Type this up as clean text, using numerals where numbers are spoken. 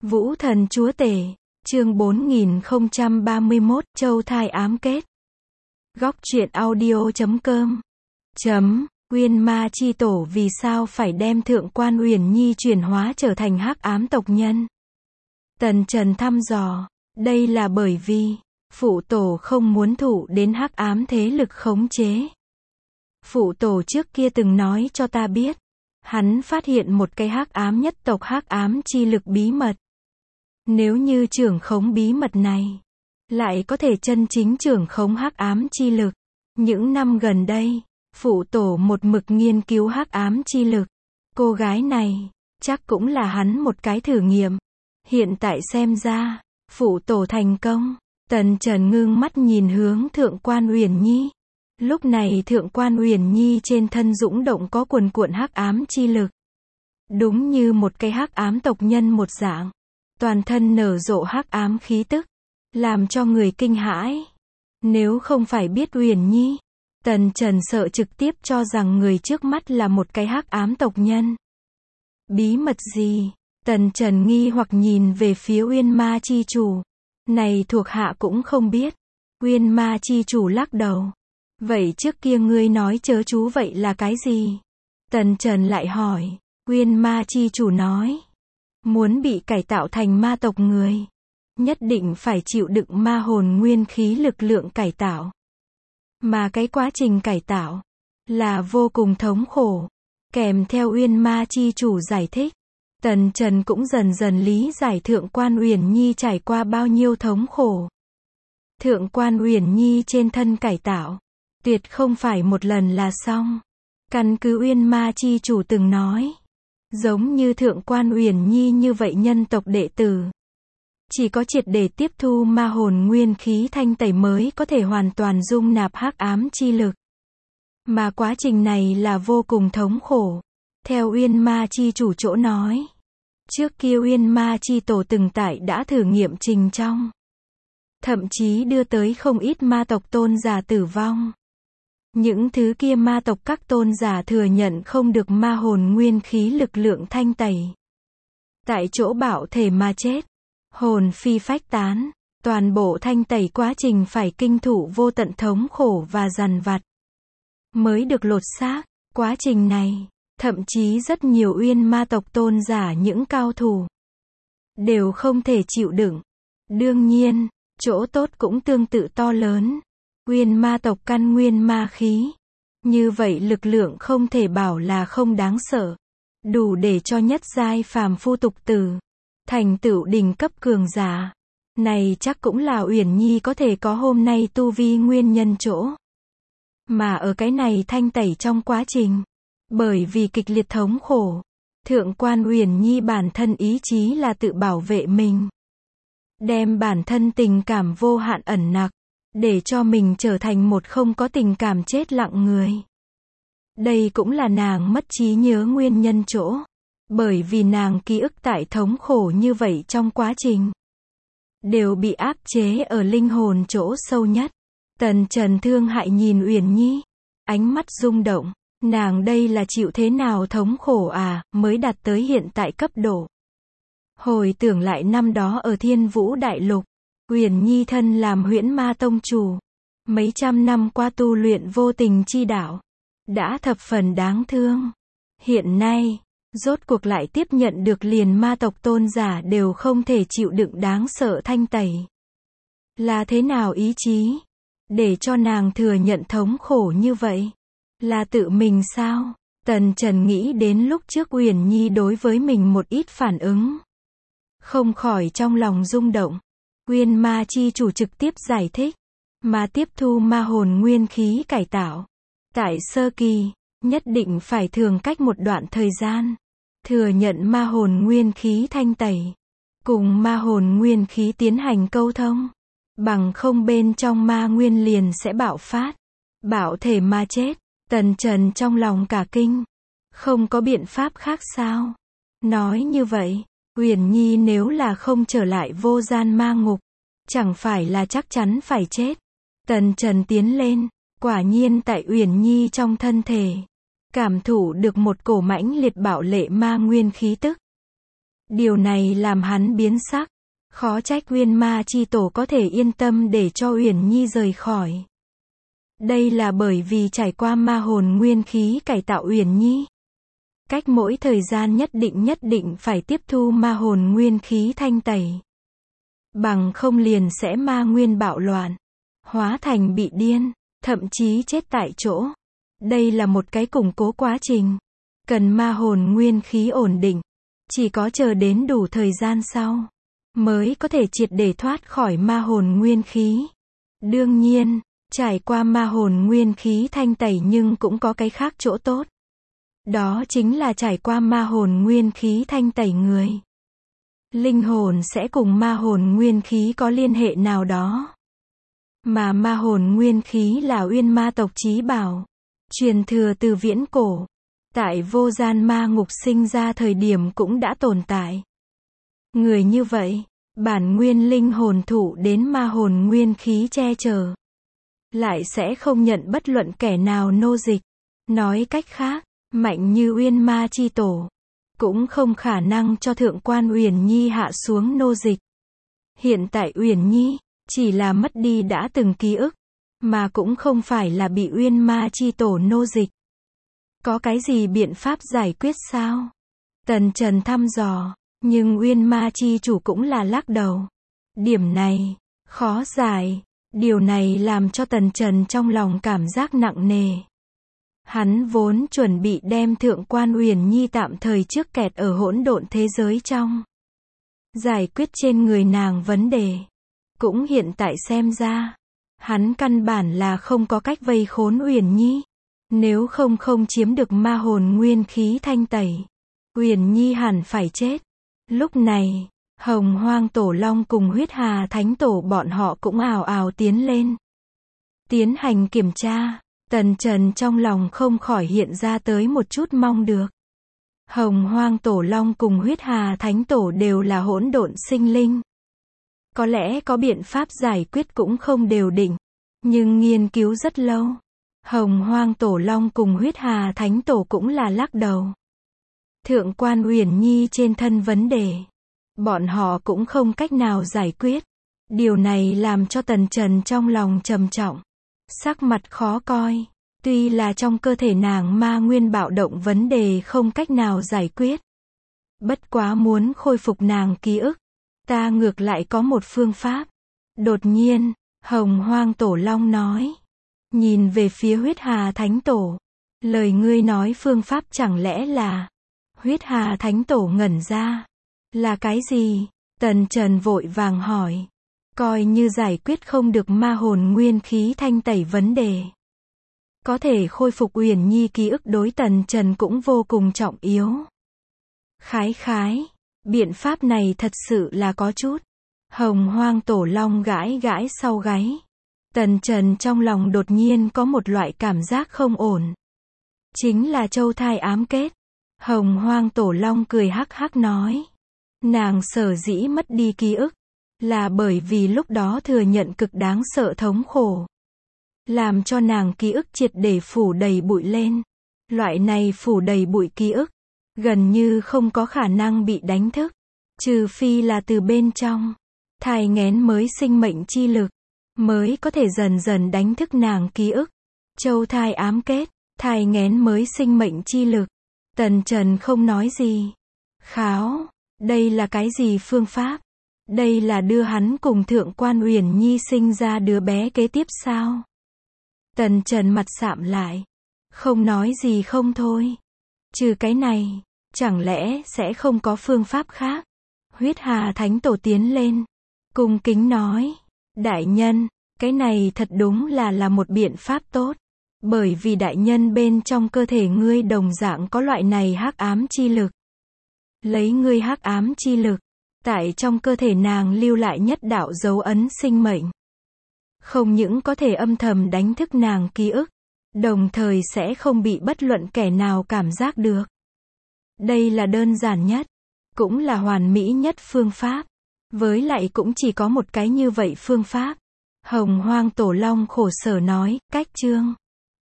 Vũ thần chúa tể, chương 4031, Châu thai ám kết. Góc truyện audio.com. Uyên Ma chi tổ vì sao phải đem Thượng quan Uyển Nhi chuyển hóa trở thành hắc ám tộc nhân? Tần Trần thăm dò, đây là bởi vì phụ tổ không muốn thụ đến hắc ám thế lực khống chế. Phụ tổ trước kia từng nói cho ta biết, hắn phát hiện một cái hắc ám nhất tộc hắc ám chi lực bí mật. Nếu như trưởng khống bí mật này, lại có thể chân chính trưởng khống hắc ám chi lực. Những năm gần đây, phụ tổ một mực nghiên cứu hắc ám chi lực. Cô gái này, chắc cũng là hắn một cái thử nghiệm. Hiện tại xem ra, phụ tổ thành công. Tần Trần ngưng mắt nhìn hướng Thượng quan Uyển Nhi. Lúc này Thượng quan Uyển Nhi trên thân dũng động có cuồn cuộn hắc ám chi lực. Đúng như một cái hắc ám tộc nhân một dạng. Toàn thân nở rộ hắc ám khí tức, làm cho người kinh hãi. Nếu không phải biết Uyển Nhi, Tần Trần sợ trực tiếp cho rằng người trước mắt là một cái hắc ám tộc nhân. Bí mật gì? Tần Trần nghi hoặc nhìn về phía Uyên Ma chi chủ. Này thuộc hạ cũng không biết. Uyên Ma chi chủ lắc đầu. Vậy trước kia ngươi nói chớ chú vậy là cái gì? Tần Trần lại hỏi. Uyên Ma chi chủ nói, muốn bị cải tạo thành ma tộc người, nhất định phải chịu đựng ma hồn nguyên khí lực lượng cải tạo. Mà cái quá trình cải tạo là vô cùng thống khổ. Kèm theo Uyên Ma chi chủ giải thích, Tần Trần cũng dần dần lý giải Thượng quan Uyển Nhi trải qua bao nhiêu thống khổ. Thượng quan Uyển Nhi trên thân cải tạo, tuyệt không phải một lần là xong. Căn cứ Uyên Ma chi chủ từng nói, giống như Thượng quan Uyển Nhi như vậy nhân tộc đệ tử, chỉ có triệt để tiếp thu ma hồn nguyên khí thanh tẩy mới có thể hoàn toàn dung nạp hắc ám chi lực. Mà quá trình này là vô cùng thống khổ. Theo Uyên Ma chi chủ chỗ nói, trước kia Uyên Ma chi tổ từng tại đã thử nghiệm trình trong, thậm chí đưa tới không ít ma tộc tôn giả tử vong. Những thứ kia ma tộc các tôn giả thừa nhận không được ma hồn nguyên khí lực lượng thanh tẩy, tại chỗ bạo thể mà chết, hồn phi phách tán. Toàn bộ thanh tẩy quá trình phải kinh thụ vô tận thống khổ và dằn vặt, mới được lột xác. Quá trình này, thậm chí rất nhiều Uyên ma tộc tôn giả những cao thủ đều không thể chịu đựng. Đương nhiên, chỗ tốt cũng tương tự to lớn. Uyên ma tộc căn nguyên ma khí, như vậy lực lượng không thể bảo là không đáng sợ, đủ để cho nhất giai phàm phu tục tử thành tựu đỉnh cấp cường giả. Này chắc cũng là Uyển Nhi có thể có hôm nay tu vi nguyên nhân chỗ. Mà ở cái này thanh tẩy trong quá trình, bởi vì kịch liệt thống khổ, Thượng quan Uyển Nhi bản thân ý chí là tự bảo vệ mình, đem bản thân tình cảm vô hạn ẩn nặc, để cho mình trở thành một không có tình cảm chết lặng người. Đây cũng là nàng mất trí nhớ nguyên nhân chỗ. Bởi vì nàng ký ức tại thống khổ như vậy trong quá trình, đều bị áp chế ở linh hồn chỗ sâu nhất. Tần Trần thương hại nhìn Uyển Nhi, ánh mắt rung động. Nàng đây là chịu thế nào thống khổ à, mới đạt tới hiện tại cấp độ. Hồi tưởng lại năm đó ở Thiên Vũ Đại Lục, Uyển Nhi thân làm Huyễn Ma tông chủ, mấy trăm năm qua tu luyện vô tình chi đạo, đã thập phần đáng thương. Hiện nay, rốt cuộc lại tiếp nhận được liền ma tộc tôn giả đều không thể chịu đựng đáng sợ thanh tẩy. Là thế nào ý chí để cho nàng thừa nhận thống khổ như vậy? Là tự mình sao? Tần Trần nghĩ đến lúc trước Uyển Nhi đối với mình một ít phản ứng, không khỏi trong lòng rung động. Uyên Ma chi chủ trực tiếp giải thích, mà tiếp thu ma hồn nguyên khí cải tạo, tại sơ kỳ, nhất định phải thường cách một đoạn thời gian, thừa nhận ma hồn nguyên khí thanh tẩy, cùng ma hồn nguyên khí tiến hành câu thông, bằng không bên trong ma nguyên liền sẽ bạo phát, bạo thể mà chết. Tần Trần trong lòng cả kinh, không có biện pháp khác sao? Nói như vậy, Uyển Nhi nếu là không trở lại vô gian ma ngục, chẳng phải là chắc chắn phải chết. Tần Trần tiến lên, quả nhiên tại Uyển Nhi trong thân thể, cảm thụ được một cổ mãnh liệt bạo lệ ma nguyên khí tức. Điều này làm hắn biến sắc. Khó trách Uyên Ma Chi Tổ có thể yên tâm để cho Uyển Nhi rời khỏi. Đây là bởi vì trải qua ma hồn nguyên khí cải tạo Uyển Nhi. Cách mỗi thời gian nhất định phải tiếp thu ma hồn nguyên khí thanh tẩy. Bằng không liền sẽ ma nguyên bạo loạn, hóa thành bị điên, thậm chí chết tại chỗ. Đây là một cái củng cố quá trình. Cần ma hồn nguyên khí ổn định. Chỉ có chờ đến đủ thời gian sau, mới có thể triệt để thoát khỏi ma hồn nguyên khí. Đương nhiên, trải qua ma hồn nguyên khí thanh tẩy nhưng cũng có cái khác chỗ tốt. Đó chính là trải qua ma hồn nguyên khí thanh tẩy người. Linh hồn sẽ cùng ma hồn nguyên khí có liên hệ nào đó. Mà ma hồn nguyên khí là Uyên Ma tộc chí bảo, truyền thừa từ viễn cổ. Tại vô gian ma ngục sinh ra thời điểm cũng đã tồn tại. Người như vậy, bản nguyên linh hồn thụ đến ma hồn nguyên khí che chở. Lại sẽ không nhận bất luận kẻ nào nô dịch. Nói cách khác, mạnh như Uyên Ma Chi Tổ, cũng không khả năng cho thượng quan Uyển Nhi hạ xuống nô dịch. Hiện tại Uyển Nhi, chỉ là mất đi đã từng ký ức, mà cũng không phải là bị Uyên Ma Chi Tổ nô dịch. Có cái gì biện pháp giải quyết sao? Tần Trần thăm dò, nhưng Uyên Ma Chi Chủ cũng là lắc đầu. Điểm này, khó giải. Điều này làm cho Tần Trần trong lòng cảm giác nặng nề. Hắn vốn chuẩn bị đem thượng quan Uyển Nhi tạm thời trước kẹt ở hỗn độn thế giới trong. Giải quyết trên người nàng vấn đề. Cũng hiện tại xem ra, hắn căn bản là không có cách vây khốn Uyển Nhi. Nếu không chiếm được ma hồn nguyên khí thanh tẩy, Uyển Nhi hẳn phải chết. Lúc này, Hồng Hoang Tổ Long cùng Huyết Hà Thánh Tổ bọn họ cũng ào ào tiến lên. Tiến hành kiểm tra, Tần Trần trong lòng không khỏi hiện ra tới một chút mong được. Hồng Hoang Tổ Long cùng Huyết Hà Thánh Tổ đều là hỗn độn sinh linh. Có lẽ có biện pháp giải quyết cũng không đều định, nhưng nghiên cứu rất lâu. Hồng Hoang Tổ Long cùng Huyết Hà Thánh Tổ cũng là lắc đầu. Thượng quan Uyển Nhi trên thân vấn đề, bọn họ cũng không cách nào giải quyết. Điều này làm cho Tần Trần trong lòng trầm trọng, sắc mặt khó coi. Tuy là trong cơ thể nàng ma nguyên bạo động vấn đề không cách nào giải quyết. Bất quá muốn khôi phục nàng ký ức, ta ngược lại có một phương pháp. Đột nhiên, Hồng Hoang Tổ Long nói. Nhìn về phía Huyết Hà Thánh Tổ. Lời ngươi nói phương pháp chẳng lẽ là... Huyết Hà Thánh Tổ ngẩn ra. Là cái gì? Tần Trần vội vàng hỏi. Coi như giải quyết không được ma hồn nguyên khí thanh tẩy vấn đề. Có thể khôi phục Uyển Nhi ký ức đối Tần Trần cũng vô cùng trọng yếu. Khái, biện pháp này thật sự là có chút. Hồng Hoang Tổ Long gãi sau gáy. Tần Trần trong lòng đột nhiên có một loại cảm giác không ổn. Chính là châu thai ám kết. Hồng Hoang Tổ Long cười hắc hắc nói. Nàng sở dĩ mất đi ký ức, là bởi vì lúc đó thừa nhận cực đáng sợ thống khổ. Làm cho nàng ký ức triệt để phủ đầy bụi lên. Loại này phủ đầy bụi ký ức, gần như không có khả năng bị đánh thức. Trừ phi là từ bên trong, thai nghén mới sinh mệnh chi lực, mới có thể dần dần đánh thức nàng ký ức. Châu thai ám kết, thai nghén mới sinh mệnh chi lực. Tần Trần không nói gì. Kháo, đây là cái gì phương pháp? Đây là đưa hắn cùng thượng quan Uyển Nhi sinh ra đứa bé kế tiếp sao? Tần Trần mặt sạm lại. Không nói gì không thôi. Trừ cái này, chẳng lẽ sẽ không có phương pháp khác? Huyết Hà Thánh Tổ tiến lên, cung kính nói. Đại nhân, cái này thật đúng là một biện pháp tốt. Bởi vì đại nhân bên trong cơ thể ngươi đồng dạng có loại này hắc ám chi lực. Lấy ngươi hắc ám chi lực, tại trong cơ thể nàng lưu lại nhất đạo dấu ấn sinh mệnh. Không những có thể âm thầm đánh thức nàng ký ức, đồng thời sẽ không bị bất luận kẻ nào cảm giác được. Đây là đơn giản nhất, cũng là hoàn mỹ nhất phương pháp. Với lại cũng chỉ có một cái như vậy phương pháp. Hồng Hoang Tổ Long khổ sở nói, cách chương.